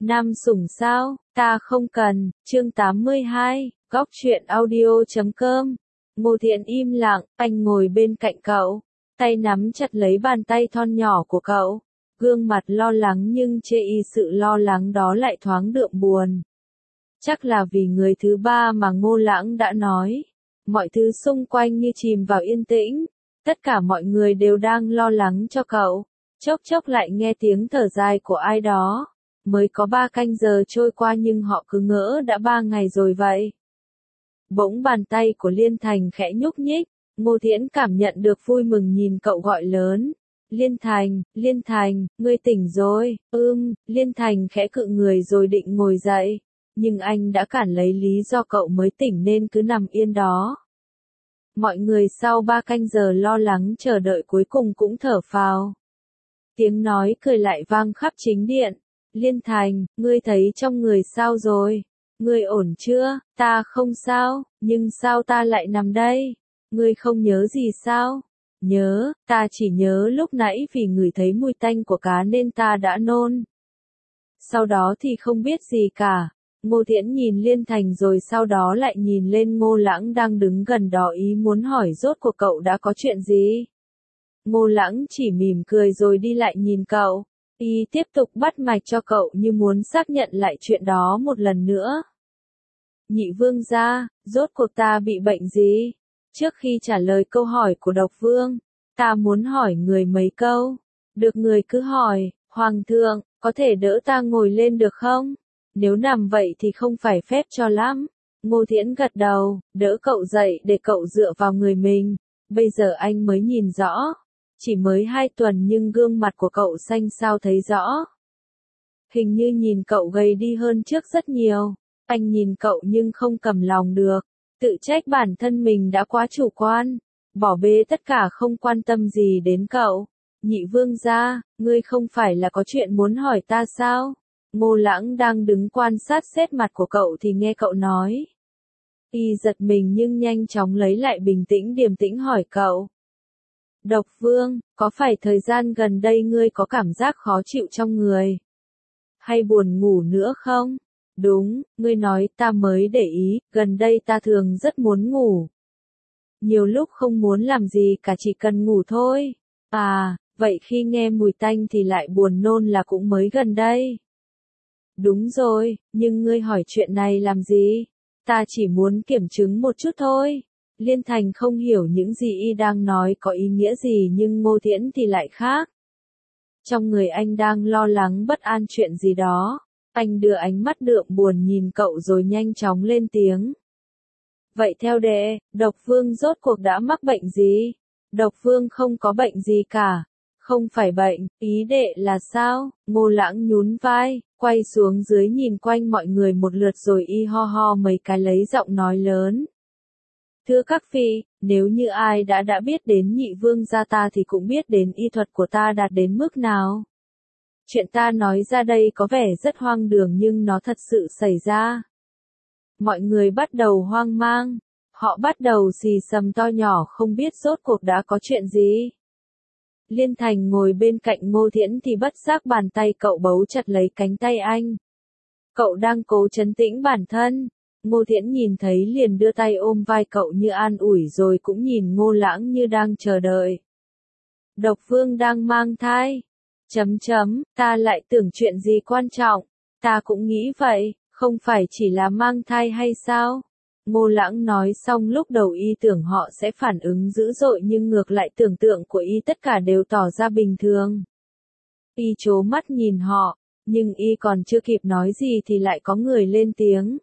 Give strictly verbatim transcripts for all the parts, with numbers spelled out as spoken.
Nam sủng sao, ta không cần, chương tám mươi hai, góc truyện audio.com. Ngô Thiện im lặng, anh ngồi bên cạnh cậu, tay nắm chặt lấy bàn tay thon nhỏ của cậu, gương mặt lo lắng nhưng chê y sự lo lắng đó lại thoáng đượm buồn. Chắc là vì người thứ ba mà Ngô Lãng đã nói. Mọi thứ xung quanh như chìm vào yên tĩnh, tất cả mọi người đều đang lo lắng cho cậu. Chốc chốc lại nghe tiếng thở dài của ai đó. Mới có ba canh giờ trôi qua nhưng họ cứ ngỡ đã ba ngày rồi vậy. Bỗng bàn tay của Liên Thành khẽ nhúc nhích, Ngô Thiễn cảm nhận được vui mừng nhìn cậu gọi lớn. Liên Thành, Liên Thành, ngươi tỉnh rồi, ưm, Liên Thành khẽ cự người rồi định ngồi dậy. Nhưng anh đã cản lấy lý do cậu mới tỉnh nên cứ nằm yên đó. Mọi người sau ba canh giờ lo lắng chờ đợi cuối cùng cũng thở phào. Tiếng nói cười lại vang khắp chính điện. Liên Thành, ngươi thấy trong người sao rồi? Ngươi ổn chưa? Ta không sao, nhưng sao ta lại nằm đây? Ngươi không nhớ gì sao? Nhớ, ta chỉ nhớ lúc nãy vì ngửi thấy mùi tanh của cá nên ta đã nôn. Sau đó thì không biết gì cả. Ngô Thiễn nhìn Liên Thành rồi sau đó lại nhìn lên Ngô Lãng đang đứng gần đó ý muốn hỏi rốt cuộc cậu đã có chuyện gì. Ngô Lãng chỉ mỉm cười rồi đi lại nhìn cậu. Y tiếp tục bắt mạch cho cậu như muốn xác nhận lại chuyện đó một lần nữa. Nhị vương gia, rốt cuộc ta bị bệnh gì? Trước khi trả lời câu hỏi của độc vương, ta muốn hỏi người mấy câu. Được người cứ hỏi, Hoàng thượng, có thể đỡ ta ngồi lên được không? Nếu nằm vậy thì không phải phép cho lắm. Ngô Thiễn gật đầu, đỡ cậu dậy để cậu dựa vào người mình. Bây giờ anh mới nhìn rõ. Chỉ mới hai tuần nhưng gương mặt của cậu xanh xao thấy rõ. Hình như nhìn cậu gầy đi hơn trước rất nhiều. Anh nhìn cậu nhưng không cầm lòng được. Tự trách bản thân mình đã quá chủ quan. Bỏ bê tất cả không quan tâm gì đến cậu. Nhị vương gia, ngươi không phải là có chuyện muốn hỏi ta sao? Ngô Lãng đang đứng quan sát xét mặt của cậu thì nghe cậu nói. Y giật mình nhưng nhanh chóng lấy lại bình tĩnh điềm tĩnh hỏi cậu. Độc vương, có phải thời gian gần đây ngươi có cảm giác khó chịu trong người? Hay buồn ngủ nữa không? Đúng, ngươi nói ta mới để ý, gần đây ta thường rất muốn ngủ. Nhiều lúc không muốn làm gì cả chỉ cần ngủ thôi. À, vậy khi nghe mùi tanh thì lại buồn nôn là cũng mới gần đây. Đúng rồi, nhưng ngươi hỏi chuyện này làm gì? Ta chỉ muốn kiểm chứng một chút thôi. Liên Thành không hiểu những gì y đang nói có ý nghĩa gì nhưng Ngô Thiễn thì lại khác. Trong người anh đang lo lắng bất an chuyện gì đó. Anh đưa ánh mắt đượm buồn nhìn cậu rồi nhanh chóng lên tiếng. Vậy theo đệ, độc vương rốt cuộc đã mắc bệnh gì? Độc vương không có bệnh gì cả. Không phải bệnh, ý đệ là sao? Ngô Lãng nhún vai, quay xuống dưới nhìn quanh mọi người một lượt rồi y ho ho mấy cái lấy giọng nói lớn. Thưa các vị, nếu như ai đã đã biết đến nhị vương gia ta thì cũng biết đến y thuật của ta đạt đến mức nào. Chuyện ta nói ra đây có vẻ rất hoang đường nhưng nó thật sự xảy ra. Mọi người bắt đầu hoang mang, họ bắt đầu xì xầm to nhỏ không biết rốt cuộc đã có chuyện gì. Liên Thành ngồi bên cạnh Ngô Thiễn thì bất giác bàn tay cậu bấu chặt lấy cánh tay anh. Cậu đang cố trấn tĩnh bản thân. Ngô Thiễn nhìn thấy liền đưa tay ôm vai cậu như an ủi rồi cũng nhìn Ngô Lãng như đang chờ đợi. Độc vương đang mang thai. Chấm chấm, ta lại tưởng chuyện gì quan trọng. Ta cũng nghĩ vậy, không phải chỉ là mang thai hay sao? Ngô Lãng nói xong lúc đầu y tưởng họ sẽ phản ứng dữ dội nhưng ngược lại tưởng tượng của y tất cả đều tỏ ra bình thường. Y trố mắt nhìn họ, nhưng y còn chưa kịp nói gì thì lại có người lên tiếng.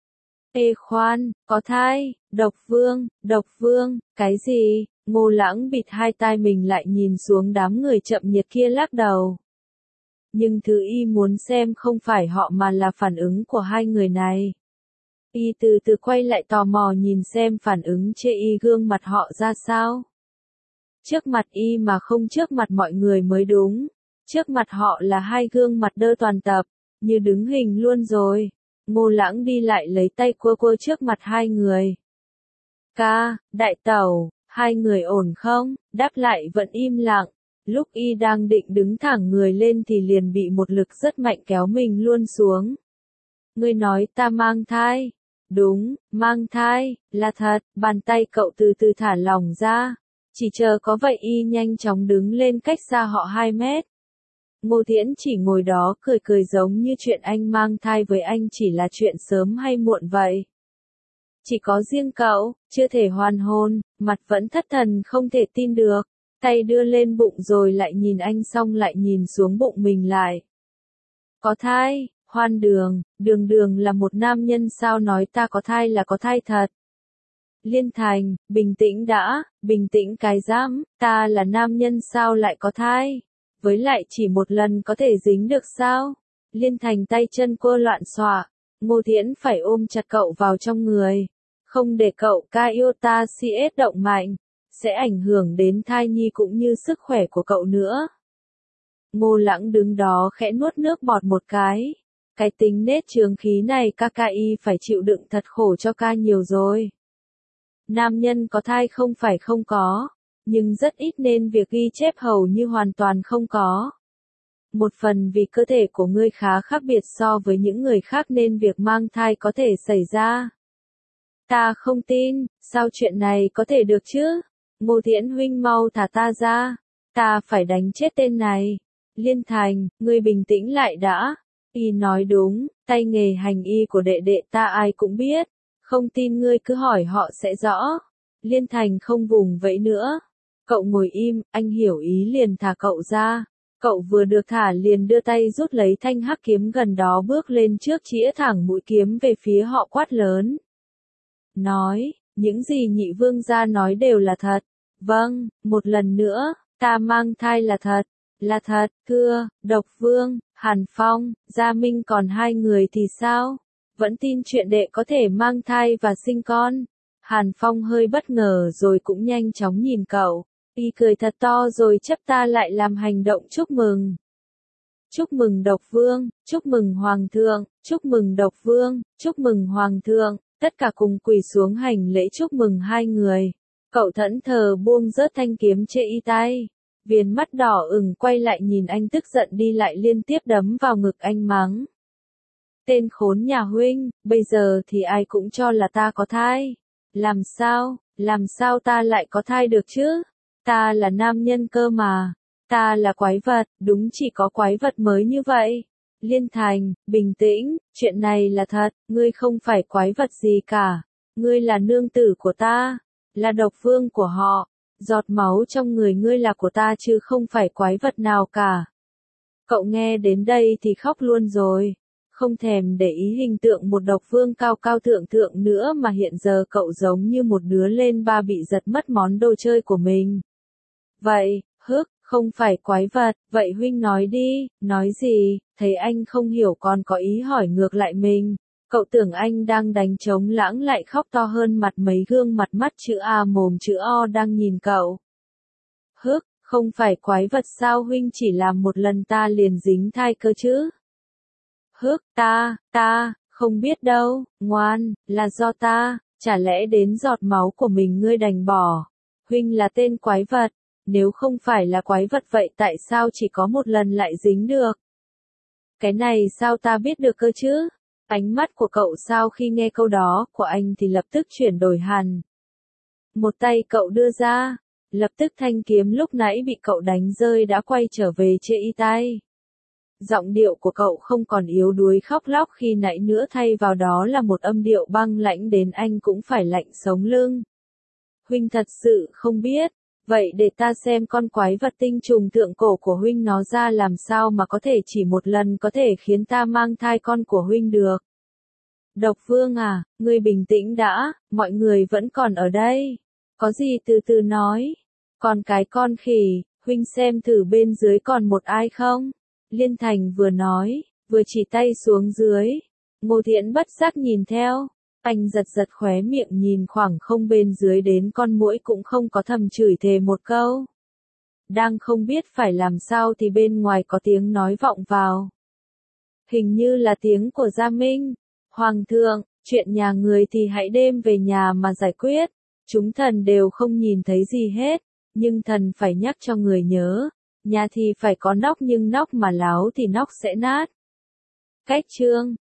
Ê khoan, có thai, độc vương, độc vương, cái gì? Ngô Lãng bịt hai tai mình lại nhìn xuống đám người chậm nhiệt kia lắc đầu. Nhưng thứ y muốn xem không phải họ mà là phản ứng của hai người này. Y từ từ quay lại tò mò nhìn xem phản ứng chê y gương mặt họ ra sao. Trước mặt y mà không trước mặt mọi người mới đúng. Trước mặt họ là hai gương mặt đơ toàn tập, như đứng hình luôn rồi. Ngô Lãng đi lại lấy tay quơ quơ trước mặt hai người. Ca, đại tẩu, hai người ổn không? Đáp lại vẫn im lặng. Lúc y đang định đứng thẳng người lên thì liền bị một lực rất mạnh kéo mình luôn xuống. Ngươi nói ta mang thai. Đúng, mang thai, là thật, bàn tay cậu từ từ thả lỏng ra. Chỉ chờ có vậy y nhanh chóng đứng lên cách xa họ hai mét. Ngô Thiễn chỉ ngồi đó cười cười giống như chuyện anh mang thai với anh chỉ là chuyện sớm hay muộn vậy. Chỉ có riêng cậu, chưa thể hoàn hồn, mặt vẫn thất thần không thể tin được, tay đưa lên bụng rồi lại nhìn anh xong lại nhìn xuống bụng mình lại. Có thai, Hoan Đường, Đường Đường là một nam nhân sao nói ta có thai là có thai thật. Liên Thành, bình tĩnh đã, bình tĩnh cái dám, ta là nam nhân sao lại có thai. Với lại chỉ một lần có thể dính được sao? Liên Thành tay chân cô loạn xạ, Ngô Thiễn phải ôm chặt cậu vào trong người. Không để cậu ca yêu ta si ết động mạnh, sẽ ảnh hưởng đến thai nhi cũng như sức khỏe của cậu nữa. Ngô Lãng đứng đó khẽ nuốt nước bọt một cái. Cái tính nết chướng khí này ca ca y phải chịu đựng thật khổ cho ca nhiều rồi. Nam nhân có thai không phải không có, nhưng rất ít nên việc ghi chép hầu như hoàn toàn không có. Một phần vì cơ thể của ngươi khá khác biệt so với những người khác nên việc mang thai có thể xảy ra. Ta không tin, sao chuyện này có thể được chứ? Ngô Thiễn huynh mau thả ta ra, ta phải đánh chết tên này. Liên Thành, ngươi bình tĩnh lại đã. Y nói đúng, tay nghề hành y của đệ đệ ta ai cũng biết. Không tin ngươi cứ hỏi họ sẽ rõ. Liên Thành không vùng vẫy nữa. Cậu ngồi im, anh hiểu ý liền thả cậu ra. Cậu vừa được thả liền đưa tay rút lấy thanh hắc kiếm gần đó bước lên trước chĩa thẳng mũi kiếm về phía họ quát lớn. Nói, những gì nhị vương gia nói đều là thật. Vâng, một lần nữa, ta mang thai là thật, là thật, thưa, Độc Vương, Hàn Phong, Gia Minh còn hai người thì sao? Vẫn tin chuyện đệ có thể mang thai và sinh con. Hàn Phong hơi bất ngờ rồi cũng nhanh chóng nhìn cậu. Y cười thật to rồi chắp ta lại làm hành động chúc mừng. Chúc mừng Độc Vương, chúc mừng Hoàng thượng, chúc mừng Độc Vương, chúc mừng Hoàng thượng, tất cả cùng quỳ xuống hành lễ chúc mừng hai người. Cậu thẫn thờ buông rớt thanh kiếm trên y tay. Viền mắt đỏ ửng quay lại nhìn anh tức giận đi lại liên tiếp đấm vào ngực anh mắng. Tên khốn nhà huynh, bây giờ thì ai cũng cho là ta có thai. Làm sao, làm sao ta lại có thai được chứ? Ta là nam nhân cơ mà. Ta là quái vật, đúng chỉ có quái vật mới như vậy. Liên Thành, bình tĩnh, chuyện này là thật, ngươi không phải quái vật gì cả. Ngươi là nương tử của ta, là Độc Vương của họ. Giọt máu trong người ngươi là của ta chứ không phải quái vật nào cả. Cậu nghe đến đây thì khóc luôn rồi. Không thèm để ý hình tượng một Độc Vương cao cao thượng thượng nữa mà hiện giờ cậu giống như một đứa lên ba bị giật mất món đồ chơi của mình. Vậy, hức, không phải quái vật, vậy huynh nói đi, nói gì, thấy anh không hiểu còn có ý hỏi ngược lại mình. Cậu tưởng anh đang đánh trống lãng lại khóc to hơn mặt mấy gương mặt mắt chữ A mồm chữ O đang nhìn cậu. Hức, không phải quái vật sao huynh chỉ làm một lần ta liền dính thai cơ chứ? Hức, ta, ta, không biết đâu, ngoan, là do ta, chả lẽ đến giọt máu của mình ngươi đành bỏ. Huynh là tên quái vật, nếu không phải là quái vật vậy tại sao chỉ có một lần lại dính được? Cái này sao ta biết được cơ chứ? Ánh mắt của cậu sau khi nghe câu đó của anh thì lập tức chuyển đổi hẳn. Một tay cậu đưa ra, lập tức thanh kiếm lúc nãy bị cậu đánh rơi đã quay trở về trên y tay. Giọng điệu của cậu không còn yếu đuối khóc lóc khi nãy nữa thay vào đó là một âm điệu băng lãnh đến anh cũng phải lạnh sống lưng. Huynh thật sự không biết, vậy để ta xem con quái vật tinh trùng thượng cổ của huynh nó ra làm sao mà có thể chỉ một lần có thể khiến ta mang thai con của huynh được. Độc Vương à, ngươi bình tĩnh đã, mọi người vẫn còn ở đây. Có gì từ từ nói. Còn cái con khỉ, huynh xem thử bên dưới còn một ai không? Liên Thành vừa nói, vừa chỉ tay xuống dưới. Ngô Thiễn bất giác nhìn theo. Anh giật giật khóe miệng nhìn khoảng không bên dưới đến con muỗi cũng không có thầm chửi thề một câu. Đang không biết phải làm sao thì bên ngoài có tiếng nói vọng vào. Hình như là tiếng của Gia Minh. Hoàng thượng, chuyện nhà người thì hãy đêm về nhà mà giải quyết. Chúng thần đều không nhìn thấy gì hết, nhưng thần phải nhắc cho người nhớ. Nhà thì phải có nóc nhưng nóc mà láo thì nóc sẽ nát. Cách chương